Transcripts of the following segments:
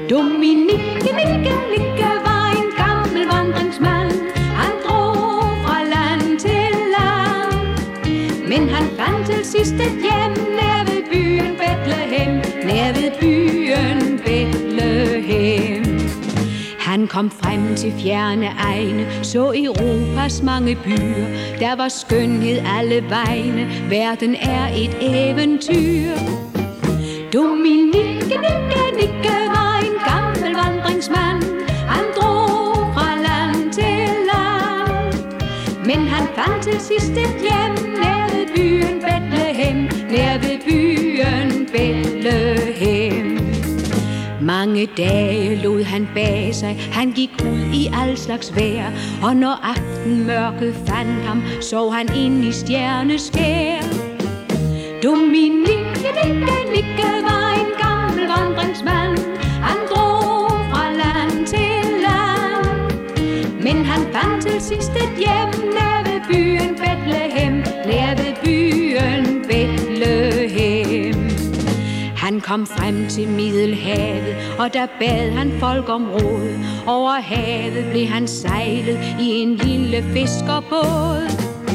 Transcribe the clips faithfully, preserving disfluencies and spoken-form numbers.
Dominique, Nikke, Nikke var en gammel vandringsmand. Han drog fra land til land, men han fandt til sidst et hjem nær ved byen Bethlehem, nær ved byen Bethlehem. Han kom frem til fjerne egne, så Europas mange byer. Der var skønhed alle vegne, verden er et eventyr. Dominique, Nikke, Nikke var en gammel vandringsmand. Han drog fra land til land, men han fandt til sidst et hjem nær ved byen Bethlehem, nær ved byen Bethlehem. Mange dage lod han bag sig, han gik ud i al slags vejr, og når aftenmørket fandt ham, så han ind i stjerneskær. Dominique, Nikke, Nikke var en gammel vandringsmand. Han drog fra land til land, men han fandt til sidst et hjem nær ved byen Bethlehem, nær ved byen Bethlehem. Han kom frem til Middelhavet, og der bad han folk om råd. Over havet blev han sejlet i en lille fiskerbåd.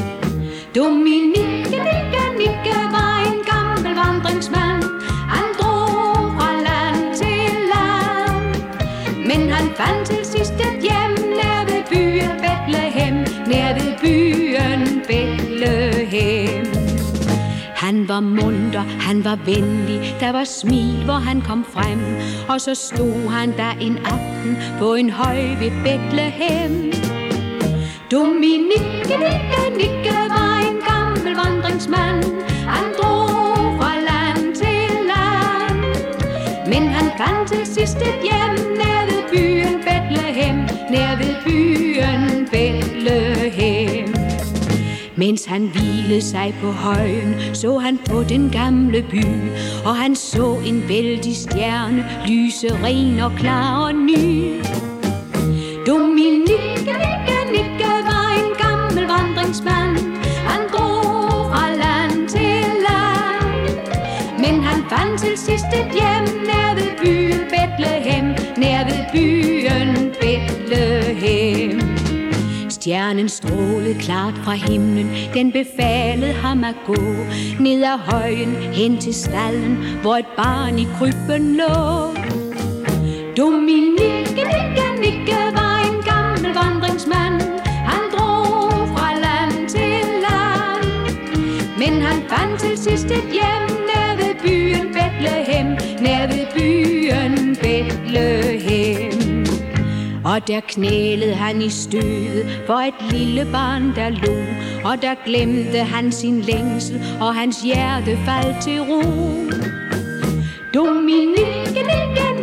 Dominique, Nikke, Nikke var en gammel vandringsmand. Han drog fra land til land, men han fandt til sidst et hjem nær ved byen Bethlehem, nær ved byen Bethlehem. Han var munter, han var venlig, der var smil, hvor han kom frem. Og så stod han der en aften på en høj ved Bethlehem. Dominique, Nikke, Nikke var en gammel vandringsmand. Han drog fra land til land, men han fandt til sidst et hjem nær ved byen Bethlehem, nær ved byen Bethlehem. Mens han hvilede sig på højen, så han på den gamle by, og han så en vældig stjerne, lyse, ren og klar og ny. Dominique, Nikke, Nikke var en gammel vandringsmand. Han drog fra land til land, men han fandt til sidst et hjem nær ved byen Bethlehem, nær ved byen Bethlehem. Stjernen strålede klart fra himlen, den befalede ham at gå ned ad højen hen til stalden, hvor et barn i krybben lå. Dominique, Nikke, Nikke var en gammel vandringsmand. Han drog fra land til land, men han fandt til sidst et hjem nær ved byen Bethlehem, nær ved byen Bethlehem. Og der knælede han i støvet for et lille barn, der lå. Og der glemte han sin længsel, og hans hjerte faldt til ro. Dominique, Nikke,